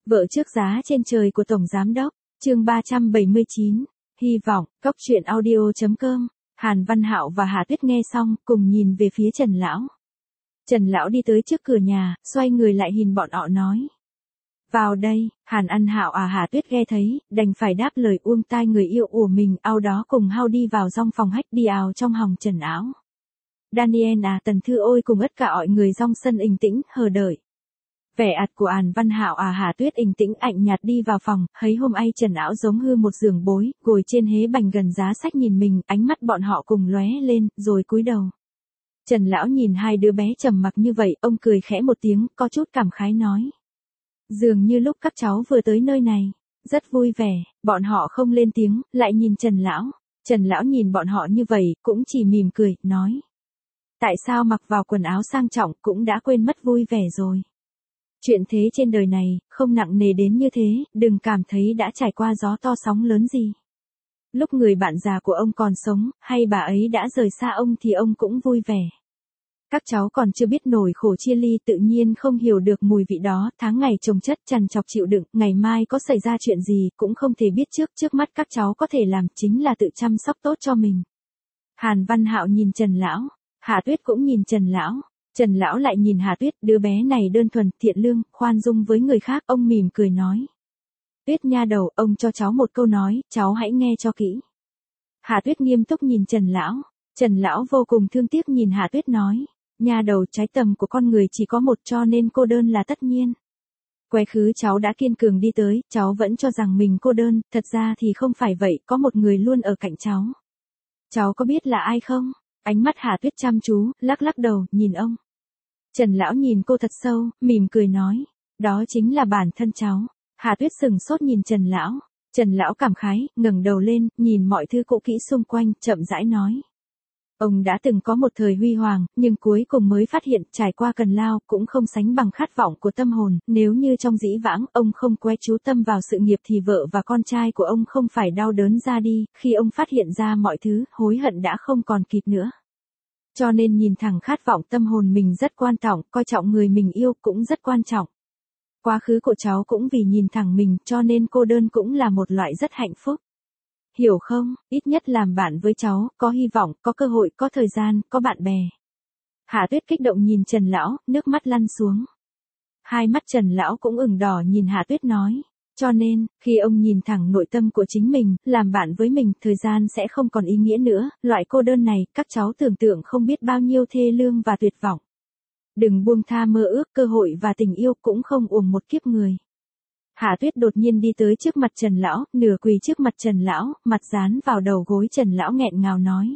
Vợ trước giá trên trời của Tổng Giám Đốc, chương 379, hy vọng, cốc truyện audio.com, Hàn Văn Hạo và Hà Tuyết nghe xong, cùng nhìn về phía Trần Lão. Trần Lão đi tới trước cửa nhà, xoay người lại nhìn bọn họ nói. Vào đây, Hàn Văn Hạo Hà Tuyết nghe thấy, đành phải đáp lời uông tai người yêu của mình, ao đó cùng hao đi vào trong phòng hách đi ào trong hòng Trần Áo. Daniel Tần Thư ôi cùng tất cả mọi người trong sân bình tĩnh, hờ đợi. Vẻ ạt của Hàn Văn Hạo Hà Tuyết bình tĩnh ảnh nhạt đi vào phòng, thấy hôm nay Trần Áo giống hư một giường bối, ngồi trên hế bành gần giá sách nhìn mình, ánh mắt bọn họ cùng lóe lên, rồi cúi đầu. Trần Lão nhìn hai đứa bé trầm mặc như vậy, ông cười khẽ một tiếng, có chút cảm khái nói. Dường như lúc các cháu vừa tới nơi này, rất vui vẻ, bọn họ không lên tiếng, lại nhìn Trần Lão. Trần Lão nhìn bọn họ như vậy, cũng chỉ mỉm cười, nói. Tại sao mặc vào quần áo sang trọng cũng đã quên mất vui vẻ rồi. Chuyện thế trên đời này, không nặng nề đến như thế, đừng cảm thấy đã trải qua gió to sóng lớn gì. Lúc người bạn già của ông còn sống, hay bà ấy đã rời xa ông thì ông cũng vui vẻ. Các cháu còn chưa biết nổi khổ chia ly tự nhiên không hiểu được mùi vị đó, tháng ngày chồng chất trằn trọc chịu đựng, ngày mai có xảy ra chuyện gì cũng không thể biết trước mắt các cháu có thể làm chính là tự chăm sóc tốt cho mình. Hàn Văn Hạo nhìn Trần Lão, Hà Tuyết cũng nhìn Trần Lão. Trần Lão lại nhìn Hà Tuyết, đứa bé này đơn thuần, thiện lương, khoan dung với người khác, ông mỉm cười nói. Tuyết nha đầu, ông cho cháu một câu nói, cháu hãy nghe cho kỹ. Hà Tuyết nghiêm túc nhìn Trần Lão. Trần Lão vô cùng thương tiếc nhìn Hà Tuyết nói. Nha đầu, trái tầm của con người chỉ có một cho nên cô đơn là tất nhiên. Quá khứ cháu đã kiên cường đi tới, cháu vẫn cho rằng mình cô đơn, thật ra thì không phải vậy, có một người luôn ở cạnh cháu. Cháu có biết là ai không? Ánh mắt Hà Tuyết chăm chú, lắc lắc đầu, nhìn ông. Trần Lão nhìn cô thật sâu, mỉm cười nói. Đó chính là bản thân cháu. Hà Tuyết sừng sốt nhìn Trần Lão. Trần Lão cảm khái, ngẩng đầu lên, nhìn mọi thứ cũ kỹ xung quanh, chậm rãi nói. Ông đã từng có một thời huy hoàng, nhưng cuối cùng mới phát hiện trải qua cần lao cũng không sánh bằng khát vọng của tâm hồn. Nếu như trong dĩ vãng ông không quay chú tâm vào sự nghiệp thì vợ và con trai của ông không phải đau đớn ra đi, khi ông phát hiện ra mọi thứ, hối hận đã không còn kịp nữa. Cho nên nhìn thẳng khát vọng tâm hồn mình rất quan trọng, coi trọng người mình yêu cũng rất quan trọng. Quá khứ của cháu cũng vì nhìn thẳng mình cho nên cô đơn cũng là một loại rất hạnh phúc. Hiểu không, ít nhất làm bạn với cháu, có hy vọng, có cơ hội, có thời gian, có bạn bè. Hà Tuyết kích động nhìn Trần Lão, nước mắt lăn xuống. Hai mắt Trần Lão cũng ửng đỏ nhìn Hà Tuyết nói. Cho nên, khi ông nhìn thẳng nội tâm của chính mình, làm bạn với mình, thời gian sẽ không còn ý nghĩa nữa, loại cô đơn này, các cháu tưởng tượng không biết bao nhiêu thê lương và tuyệt vọng. Đừng buông tha mơ ước, cơ hội và tình yêu cũng không uổng một kiếp người. Hà Tuyết đột nhiên đi tới trước mặt Trần Lão, nửa quỳ trước mặt Trần Lão, mặt dán vào đầu gối Trần Lão nghẹn ngào nói.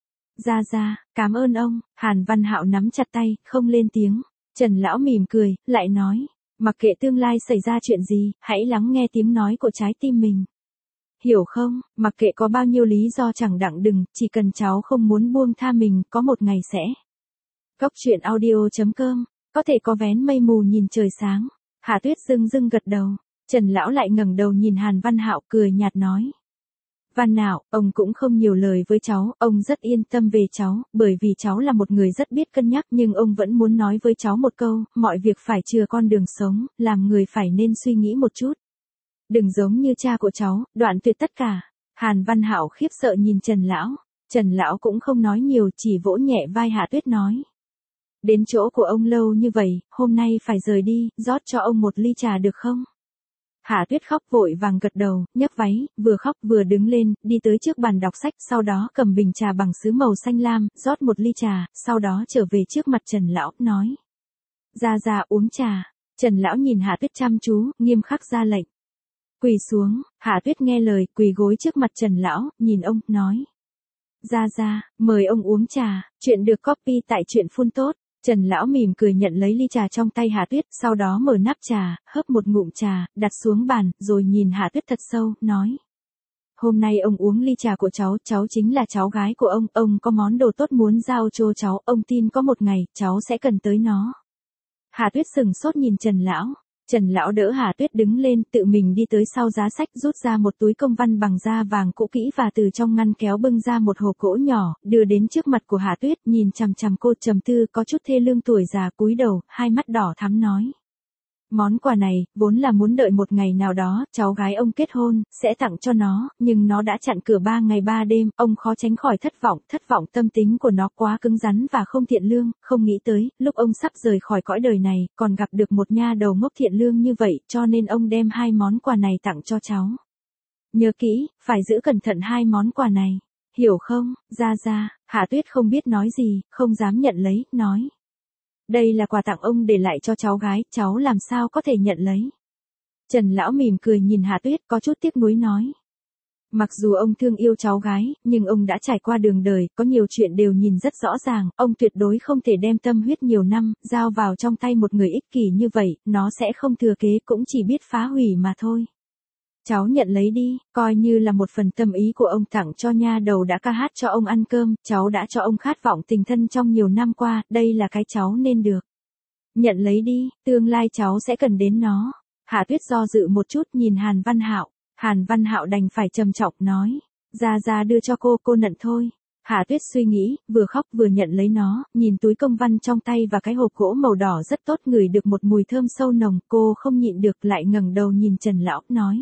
Ra, cảm ơn ông. Hàn Văn Hạo nắm chặt tay, không lên tiếng. Trần Lão mỉm cười, lại nói. Mặc kệ tương lai xảy ra chuyện gì, hãy lắng nghe tiếng nói của trái tim mình. Hiểu không, mặc kệ có bao nhiêu lý do chẳng đặng đừng, chỉ cần cháu không muốn buông tha mình, có một ngày sẽ. Cốc truyện audio.com, có thể có vén mây mù nhìn trời sáng. Hà Tuyết dưng gật đầu. Trần Lão lại ngẩng đầu nhìn Hàn Văn Hạo cười nhạt nói. Văn Hạo, ông cũng không nhiều lời với cháu, ông rất yên tâm về cháu, bởi vì cháu là một người rất biết cân nhắc nhưng ông vẫn muốn nói với cháu một câu, mọi việc phải chừa con đường sống, làm người phải nên suy nghĩ một chút. Đừng giống như cha của cháu, đoạn tuyệt tất cả. Hàn Văn Hạo khiếp sợ nhìn Trần Lão. Trần Lão cũng không nói nhiều, chỉ vỗ nhẹ vai Hà Tuyết nói. Đến chỗ của ông lâu như vậy, hôm nay phải rời đi, rót cho ông một ly trà được không? Hà Tuyết khóc vội vàng gật đầu, nhấc váy, vừa khóc vừa đứng lên, đi tới trước bàn đọc sách, sau đó cầm bình trà bằng sứ màu xanh lam, rót một ly trà, sau đó trở về trước mặt Trần Lão, nói. Ra uống trà. Trần Lão nhìn Hà Tuyết chăm chú, nghiêm khắc ra lệnh. Quỳ xuống. Hà Tuyết nghe lời, quỳ gối trước mặt Trần Lão, nhìn ông, nói. Ra, mời ông uống trà, chuyện được copy tại truyện phun tốt. Trần Lão mỉm cười nhận lấy ly trà trong tay Hà Tuyết, sau đó mở nắp trà, hớp một ngụm trà, đặt xuống bàn, rồi nhìn Hà Tuyết thật sâu, nói. Hôm nay ông uống ly trà của cháu chính là cháu gái của ông có món đồ tốt muốn giao cho cháu, ông tin có một ngày, cháu sẽ cần tới nó. Hà Tuyết sừng sốt nhìn Trần Lão. Trần Lão đỡ Hà Tuyết đứng lên, tự mình đi tới sau giá sách, rút ra một túi công văn bằng da vàng cũ kỹ và từ trong ngăn kéo bưng ra một hộp gỗ nhỏ, đưa đến trước mặt của Hà Tuyết, nhìn chằm chằm cô trầm tư, có chút thê lương tuổi già cúi đầu, hai mắt đỏ thắm nói. Món quà này, vốn là muốn đợi một ngày nào đó, cháu gái ông kết hôn, sẽ tặng cho nó, nhưng nó đã chặn cửa 3 ngày 3 đêm, ông khó tránh khỏi thất vọng tâm tính của nó quá cứng rắn và không thiện lương, không nghĩ tới, lúc ông sắp rời khỏi cõi đời này, còn gặp được một nha đầu ngốc thiện lương như vậy, cho nên ông đem 2 món quà này tặng cho cháu. Nhớ kỹ, phải giữ cẩn thận 2 món quà này, hiểu không, Gia. Hạ Tuyết không biết nói gì, không dám nhận lấy, nói. Đây là quà tặng ông để lại cho cháu gái, cháu làm sao có thể nhận lấy. Trần lão mỉm cười nhìn Hạ Tuyết có chút tiếc nuối nói. Mặc dù ông thương yêu cháu gái, nhưng ông đã trải qua đường đời, có nhiều chuyện đều nhìn rất rõ ràng, ông tuyệt đối không thể đem tâm huyết nhiều năm, giao vào trong tay một người ích kỷ như vậy, nó sẽ không thừa kế cũng chỉ biết phá hủy mà thôi. Cháu nhận lấy đi, coi như là một phần tâm ý của ông tặng cho nha đầu đã ca hát cho ông ăn cơm, cháu đã cho ông khát vọng tình thân trong nhiều năm qua, đây là cái cháu nên được. Nhận lấy đi, tương lai cháu sẽ cần đến nó. Hạ Tuyết do dự một chút nhìn Hàn Văn Hạo. Hàn Văn Hạo đành phải trầm trọng nói, Gia đưa cho cô nhận thôi. Hạ Tuyết suy nghĩ, vừa khóc vừa nhận lấy nó, nhìn túi công văn trong tay và cái hộp gỗ màu đỏ rất tốt, ngửi được một mùi thơm sâu nồng, cô không nhịn được lại ngẩng đầu nhìn Trần lão, nói.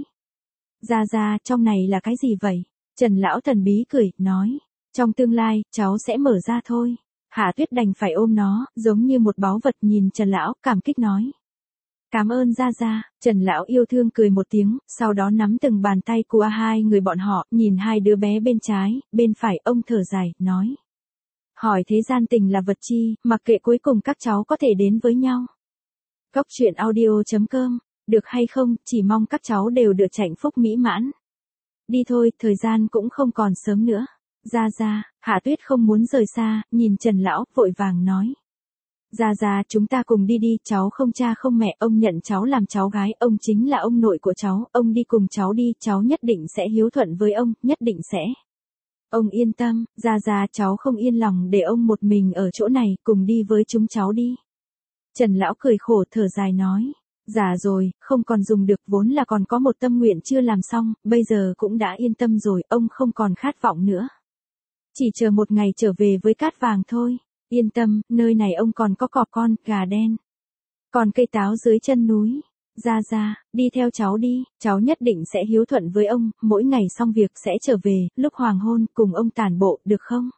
Gia, trong này là cái gì vậy? Trần lão thần bí cười, nói, trong tương lai, cháu sẽ mở ra thôi. Hạ Tuyết đành phải ôm nó, giống như một báu vật nhìn Trần lão, cảm kích nói. Cảm ơn Gia. Trần lão yêu thương cười một tiếng, sau đó nắm từng bàn tay của hai người bọn họ, nhìn 2 đứa bé bên trái, bên phải, ông thở dài, nói. Hỏi thế gian tình là vật chi, mặc kệ cuối cùng các cháu có thể đến với nhau. Cốc truyện audio.com, được hay không, chỉ mong các cháu đều được hạnh phúc mỹ mãn. Đi thôi, thời gian cũng không còn sớm nữa. Gia, Hạ Tuyết không muốn rời xa, nhìn Trần lão, vội vàng nói. Gia, chúng ta cùng đi, cháu không cha không mẹ, ông nhận cháu làm cháu gái, ông chính là ông nội của cháu, ông đi cùng cháu đi, cháu nhất định sẽ hiếu thuận với ông, nhất định sẽ. Ông yên tâm, Gia, cháu không yên lòng để ông một mình ở chỗ này, cùng đi với chúng cháu đi. Trần lão cười khổ thở dài nói. Già rồi, không còn dùng được, vốn là còn có một tâm nguyện chưa làm xong, bây giờ cũng đã yên tâm rồi, ông không còn khát vọng nữa. Chỉ chờ một ngày trở về với cát vàng thôi. Yên tâm, nơi này ông còn có cọp con, gà đen. Còn cây táo dưới chân núi. Gia, đi theo cháu đi, cháu nhất định sẽ hiếu thuận với ông, mỗi ngày xong việc sẽ trở về, lúc hoàng hôn, cùng ông tản bộ, được không?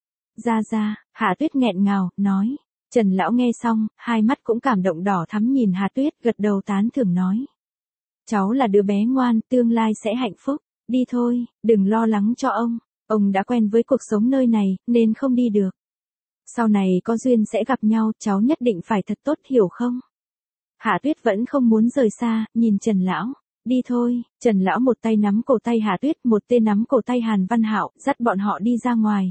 Gia, Hạ Tuyết nghẹn ngào, nói. Trần lão nghe xong, 2 mắt cũng cảm động đỏ thắm nhìn Hạ Tuyết, gật đầu tán thưởng nói. Cháu là đứa bé ngoan, tương lai sẽ hạnh phúc, đi thôi, đừng lo lắng cho ông đã quen với cuộc sống nơi này, nên không đi được. Sau này có duyên sẽ gặp nhau, cháu nhất định phải thật tốt, hiểu không? Hạ Tuyết vẫn không muốn rời xa, nhìn Trần lão. Đi thôi, Trần lão một tay nắm cổ tay Hạ Tuyết, một tay nắm cổ tay Hàn Văn Hạo, dắt bọn họ đi ra ngoài,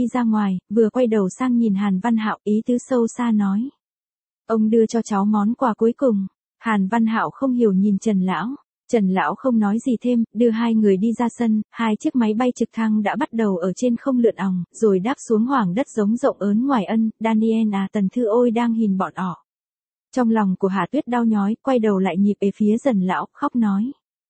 vừa quay đầu sang nhìn Hàn Văn Hạo, ý tứ sâu xa nói. Ông đưa cho cháu món quà cuối cùng. Hàn Văn Hạo không hiểu nhìn Trần lão. Trần lão không nói gì thêm, đưa 2 người đi ra sân, 2 chiếc máy bay trực thăng đã bắt đầu ở trên không lượn òng, rồi đáp xuống hoàng đất giống rộng ớn ngoài ân, Daniel Tần Thư Ôi đang nhìn bọn họ. Trong lòng của Hạ Tuyết đau nhói, quay đầu lại nhịp về phía Trần lão, khóc nói.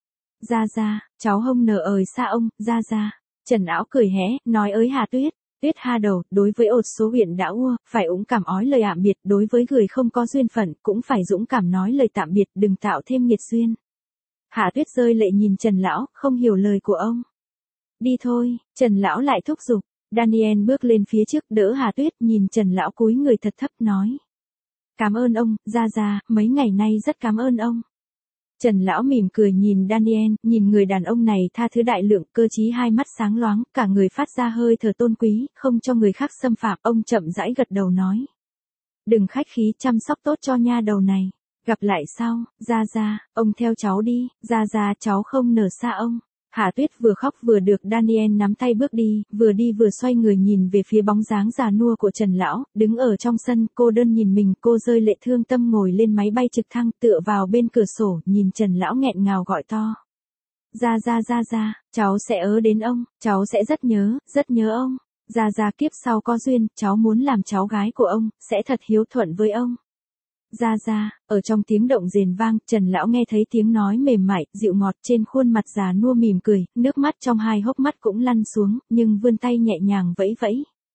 Gia, cháu không nỡ ời xa ông, Gia. Trần lão cười hé, nói ới Hạ Tuyết. Tuyết ha đầu, đối với ột số huyện đã ua, phải dũng cảm ói lời tạm biệt, đối với người không có duyên phận, cũng phải dũng cảm nói lời tạm biệt, đừng tạo thêm nghiệt duyên. Hạ Tuyết rơi lệ nhìn Trần lão, không hiểu lời của ông. Đi thôi, Trần lão lại thúc giục. Daniel bước lên phía trước đỡ Hạ Tuyết, nhìn Trần lão cúi người thật thấp nói. Cảm ơn ông, Gia, mấy ngày nay rất cảm ơn ông. Trần lão mỉm cười nhìn Daniel, nhìn người đàn ông này tha thứ đại lượng, cơ trí, 2 mắt sáng loáng, cả người phát ra hơi thở tôn quý, không cho người khác xâm phạm, ông chậm rãi gật đầu nói. Đừng khách khí, chăm sóc tốt cho nha đầu này. Gặp lại sau, Gia, ông theo cháu đi, Gia, cháu không nỡ xa ông. Hạ Tuyết vừa khóc vừa được Daniel nắm tay bước đi, vừa xoay người nhìn về phía bóng dáng già nua của Trần lão, đứng ở trong sân, cô đơn nhìn mình, cô rơi lệ thương tâm ngồi lên máy bay trực thăng, tựa vào bên cửa sổ, nhìn Trần lão nghẹn ngào gọi to. Gia, cháu sẽ ớ đến ông, cháu sẽ rất nhớ ông. Gia, kiếp sau có duyên, cháu muốn làm cháu gái của ông, sẽ thật hiếu thuận với ông. Gia, ở trong tiếng động rền vang, Trần lão nghe thấy tiếng nói mềm mại, dịu ngọt, trên khuôn mặt già nua mỉm cười, nước mắt trong 2 hốc mắt cũng lăn xuống, nhưng vươn tay nhẹ nhàng vẫy vẫy.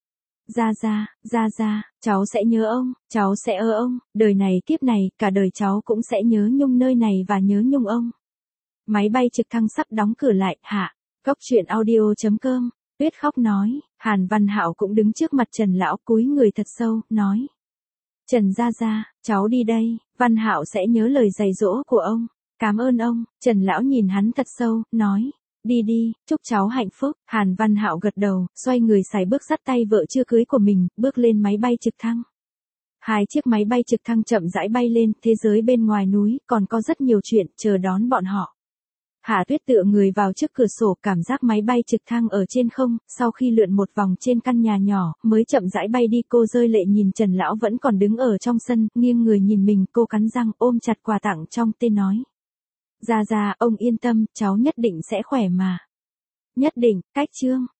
Ra, cháu sẽ nhớ ông, cháu sẽ ơ ông, đời này kiếp này, cả đời cháu cũng sẽ nhớ Nhung nơi này và nhớ Nhung ông. Máy bay trực thăng sắp đóng cửa lại, hạ. Cốc truyện audio.com, Tuyết khóc nói, Hàn Văn Hạo cũng đứng trước mặt Trần lão cúi người thật sâu, nói. Trần gia, cháu đi đây, Văn Hạo sẽ nhớ lời dạy dỗ của ông. Cảm ơn ông, Trần lão nhìn hắn thật sâu, nói. Đi, chúc cháu hạnh phúc. Hàn Văn Hạo gật đầu, xoay người sải bước dắt tay vợ chưa cưới của mình, bước lên máy bay trực thăng. Hai chiếc máy bay trực thăng chậm rãi bay lên, thế giới bên ngoài núi, còn có rất nhiều chuyện chờ đón bọn họ. Hạ Tuyết tựa người vào trước cửa sổ, cảm giác máy bay trực thăng ở trên không, sau khi lượn một vòng trên căn nhà nhỏ, mới chậm rãi bay đi. Cô rơi lệ nhìn Trần lão vẫn còn đứng ở trong sân, nghiêng người nhìn mình, cô cắn răng ôm chặt quà tặng trong tay nói. Ra, ông yên tâm, cháu nhất định sẽ khỏe mà. Nhất định, cách chương.